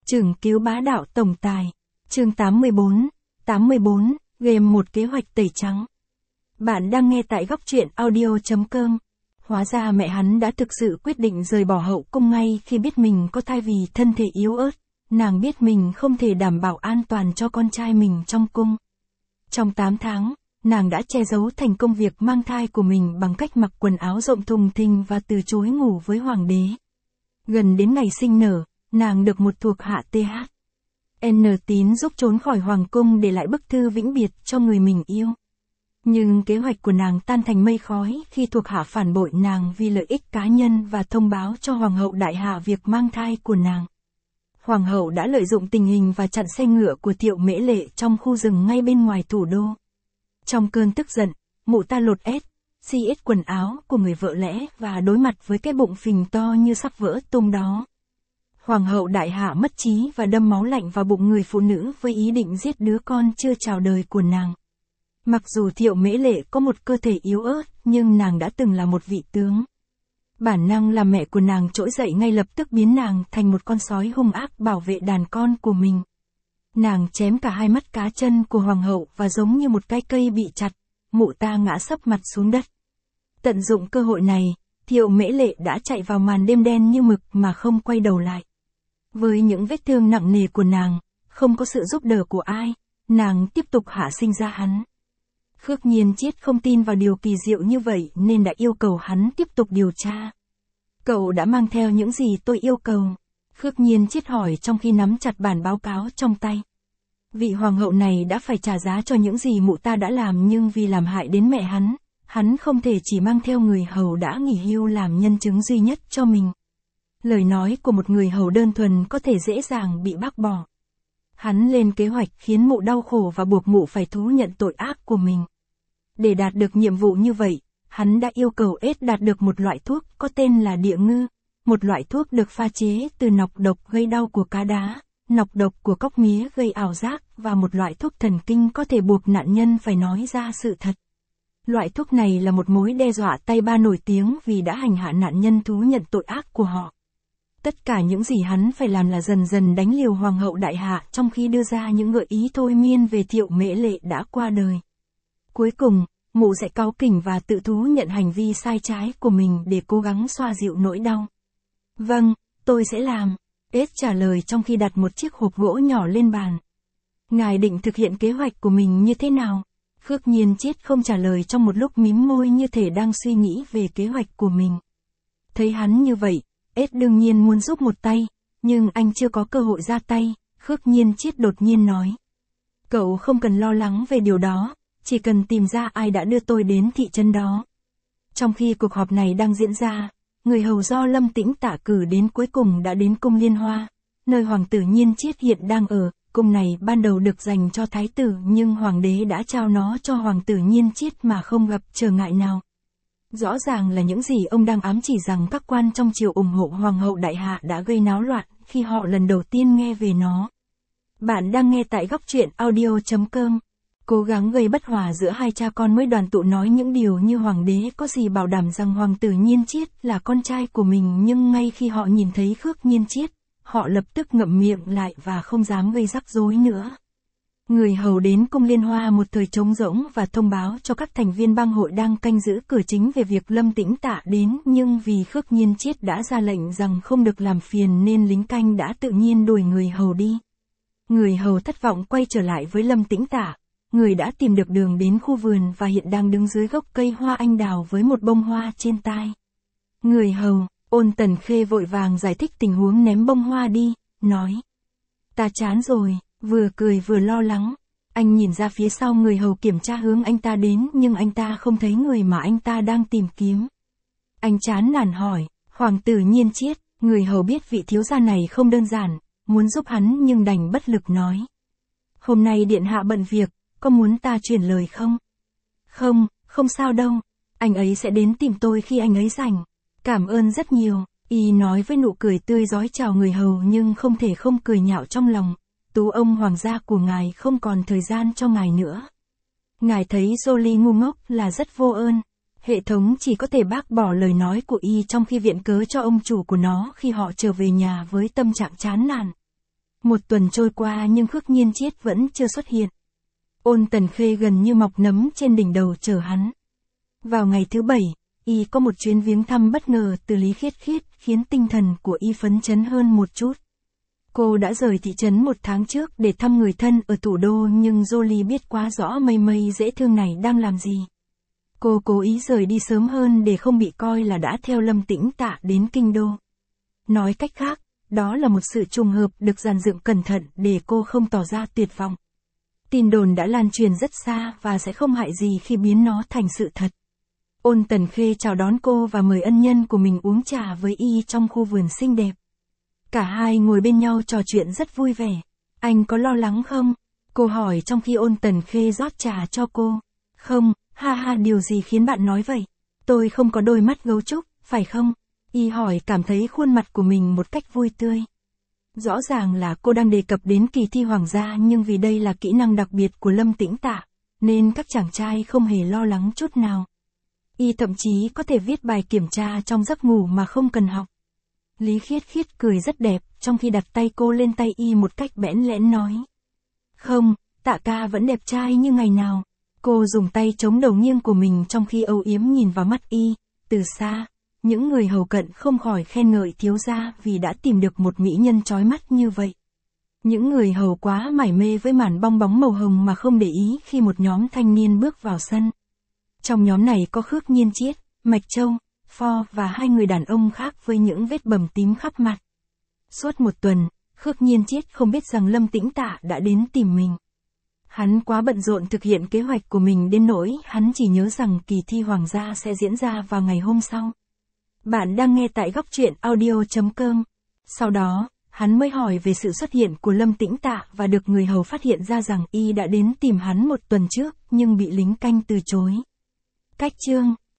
Chưởng cứu bá đạo tổng tài. Chương 84, game một kế hoạch tẩy trắng. Bạn đang nghe tại góc truyện audio.com. Hóa ra mẹ hắn đã thực sự quyết định rời bỏ hậu cung ngay khi biết mình có thai vì thân thể yếu ớt. Nàng biết mình không thể đảm bảo an toàn cho con trai mình trong cung. Trong 8 tháng, nàng đã che giấu thành công việc mang thai của mình bằng cách mặc quần áo rộng thùng thình và từ chối ngủ với hoàng đế. Gần đến ngày sinh nở, nàng được một thuộc hạ TH.N. Tín giúp trốn khỏi hoàng cung để lại bức thư vĩnh biệt cho người mình yêu. Nhưng kế hoạch của nàng tan thành mây khói khi thuộc hạ phản bội nàng vì lợi ích cá nhân và thông báo cho hoàng hậu đại hạ việc mang thai của nàng. Hoàng hậu đã lợi dụng tình hình và chặn xe ngựa của Thiệu Mễ Lệ trong khu rừng ngay bên ngoài thủ đô. Trong cơn tức giận, mụ ta lột xiết quần áo của người vợ lẽ và đối mặt với cái bụng phình to như sắp vỡ tung đó. Hoàng hậu đại hạ mất trí và đâm máu lạnh vào bụng người phụ nữ với ý định giết đứa con chưa chào đời của nàng. Mặc dù Thiệu Mễ Lệ có một cơ thể yếu ớt, nhưng nàng đã từng là một vị tướng. Bản năng làm mẹ của nàng trỗi dậy ngay lập tức biến nàng thành một con sói hung ác bảo vệ đàn con của mình. Nàng chém cả hai mắt cá chân của hoàng hậu và giống như một cái cây bị chặt, mụ ta ngã sấp mặt xuống đất. Tận dụng cơ hội này, Thiệu Mễ Lệ đã chạy vào màn đêm đen như mực mà không quay đầu lại. Với những vết thương nặng nề của nàng, không có sự giúp đỡ của ai, nàng tiếp tục hạ sinh ra hắn. Khước Nhiên Chiết không tin vào điều kỳ diệu như vậy nên đã yêu cầu hắn tiếp tục điều tra. Cậu đã mang theo những gì tôi yêu cầu? Khước Nhiên Chiết hỏi trong khi nắm chặt bản báo cáo trong tay. Vị hoàng hậu này đã phải trả giá cho những gì mụ ta đã làm, nhưng vì làm hại đến mẹ hắn không thể chỉ mang theo người hầu đã nghỉ hưu làm nhân chứng duy nhất cho mình. Lời nói của một người hầu đơn thuần có thể dễ dàng bị bác bỏ. Hắn lên kế hoạch khiến mụ đau khổ và buộc mụ phải thú nhận tội ác của mình. Để đạt được nhiệm vụ như vậy, hắn đã yêu cầu đạt được một loại thuốc có tên là địa ngư, một loại thuốc được pha chế từ nọc độc gây đau của cá đá, nọc độc của cóc mía gây ảo giác và một loại thuốc thần kinh có thể buộc nạn nhân phải nói ra sự thật. Loại thuốc này là một mối đe dọa tay ba nổi tiếng vì đã hành hạ nạn nhân thú nhận tội ác của họ. Tất cả những gì hắn phải làm là dần dần đánh liều hoàng hậu đại hạ trong khi đưa ra những gợi ý thôi miên về Thiệu Mễ Lệ đã qua đời. Cuối cùng, mụ sẽ cáu kỉnh và tự thú nhận hành vi sai trái của mình để cố gắng xoa dịu nỗi đau. Vâng, tôi sẽ làm. Trả lời trong khi đặt một chiếc hộp gỗ nhỏ lên bàn. Ngài định thực hiện kế hoạch của mình như thế nào? Khước Nhiên Chiết không trả lời trong một lúc mím môi như thể đang suy nghĩ về kế hoạch của mình. Thấy hắn như vậy, đương nhiên muốn giúp một tay, nhưng anh chưa có cơ hội ra tay, Khước Nhiên Chiết đột nhiên nói. Cậu không cần lo lắng về điều đó, chỉ cần tìm ra ai đã đưa tôi đến thị trấn đó. Trong khi cuộc họp này đang diễn ra, người hầu do Lâm Tĩnh Tạ cử đến cuối cùng đã đến cung Liên Hoa, nơi hoàng tử Nhiên Chiết hiện đang ở. Cung này ban đầu được dành cho thái tử nhưng hoàng đế đã trao nó cho hoàng tử Nhiên Chiết mà không gặp trở ngại nào. Rõ ràng là những gì ông đang ám chỉ rằng các quan trong triều ủng hộ hoàng hậu đại hạ đã gây náo loạn khi họ lần đầu tiên nghe về nó. Bạn đang nghe tại góc truyện audio.com. Cố gắng gây bất hòa giữa hai cha con mới đoàn tụ nói những điều như hoàng đế có gì bảo đảm rằng hoàng tử Nhiên Chiết là con trai của mình, nhưng ngay khi họ nhìn thấy Khước Nhiên Chiết, họ lập tức ngậm miệng lại và không dám gây rắc rối nữa. Người hầu đến cung Liên Hoa một thời trống rỗng và thông báo cho các thành viên bang hội đang canh giữ cửa chính về việc Lâm Tĩnh Tạ đến, nhưng vì Khước Nhiên Chiết đã ra lệnh rằng không được làm phiền nên lính canh đã tự nhiên đuổi người hầu đi. Người hầu thất vọng quay trở lại với Lâm Tĩnh Tạ, người đã tìm được đường đến khu vườn và hiện đang đứng dưới gốc cây hoa anh đào với một bông hoa trên tai. Người hầu, Ôn Tần Khê vội vàng giải thích tình huống ném bông hoa đi, nói. Ta chán rồi, vừa cười vừa lo lắng. Anh nhìn ra phía sau người hầu kiểm tra hướng anh ta đến nhưng anh ta không thấy người mà anh ta đang tìm kiếm. Anh chán nản hỏi, hoàng tử Nhiên Chiết, người hầu biết vị thiếu gia này không đơn giản, muốn giúp hắn nhưng đành bất lực nói. Hôm nay điện hạ bận việc, có muốn ta chuyển lời không? Không sao đâu, anh ấy sẽ đến tìm tôi khi anh ấy rảnh. Cảm ơn rất nhiều, y nói với nụ cười tươi rói chào người hầu nhưng không thể không cười nhạo trong lòng. Tú ông hoàng gia của ngài không còn thời gian cho ngài nữa. Ngài thấy Jolie ngu ngốc là rất vô ơn. Hệ thống chỉ có thể bác bỏ lời nói của y trong khi viện cớ cho ông chủ của nó khi họ trở về nhà với tâm trạng chán nản. Một tuần trôi qua nhưng Khước Nhiên Chiết vẫn chưa xuất hiện. Ôn Tần Khê gần như mọc nấm trên đỉnh đầu chờ hắn. Vào ngày thứ 7, y có một chuyến viếng thăm bất ngờ từ Lý Khiết Khiết khiến tinh thần của y phấn chấn hơn một chút. Cô đã rời thị trấn 1 tháng trước để thăm người thân ở thủ đô nhưng Jolie biết quá rõ Mây Mây dễ thương này đang làm gì. Cô cố ý rời đi sớm hơn để không bị coi là đã theo Lâm Tĩnh Tạ đến kinh đô. Nói cách khác, đó là một sự trùng hợp được dàn dựng cẩn thận để cô không tỏ ra tuyệt vọng. Tin đồn đã lan truyền rất xa và sẽ không hại gì khi biến nó thành sự thật. Ôn Tần Khê chào đón cô và mời ân nhân của mình uống trà với y trong khu vườn xinh đẹp. Cả hai ngồi bên nhau trò chuyện rất vui vẻ. Anh có lo lắng không? Cô hỏi trong khi Ôn Tần Khê rót trà cho cô. Không, ha ha, điều gì khiến bạn nói vậy? Tôi không có đôi mắt gấu trúc, phải không? Y hỏi cảm thấy khuôn mặt của mình một cách vui tươi. Rõ ràng là cô đang đề cập đến kỳ thi hoàng gia nhưng vì đây là kỹ năng đặc biệt của Lâm Tĩnh Tạ, nên các chàng trai không hề lo lắng chút nào. Y thậm chí có thể viết bài kiểm tra trong giấc ngủ mà không cần học. Lý Khiết Khiết cười rất đẹp, trong khi đặt tay cô lên tay y một cách bẽn lẽn nói. Không, Tạ ca vẫn đẹp trai như ngày nào. Cô dùng tay chống đầu nghiêng của mình trong khi âu yếm nhìn vào mắt y, từ xa. Những người hầu cận không khỏi khen ngợi thiếu gia vì đã tìm được một mỹ nhân chói mắt như vậy. Những người hầu quá mải mê với màn bong bóng màu hồng mà không để ý khi một nhóm thanh niên bước vào sân. Trong nhóm này có Khước Nhiên Chiết, Mạch Châu, Pho và 2 người đàn ông khác với những vết bầm tím khắp mặt. Suốt một tuần, Khước Nhiên Chiết không biết rằng Lâm Tĩnh Tạ đã đến tìm mình. Hắn quá bận rộn thực hiện kế hoạch của mình đến nỗi hắn chỉ nhớ rằng kỳ thi hoàng gia sẽ diễn ra vào ngày hôm sau. Bạn đang nghe tại góc truyện audio.com. Sau đó, hắn mới hỏi về sự xuất hiện của Lâm Tĩnh Tạ và được người hầu phát hiện ra rằng y đã đến tìm hắn một tuần trước nhưng bị lính canh từ chối. Cách chương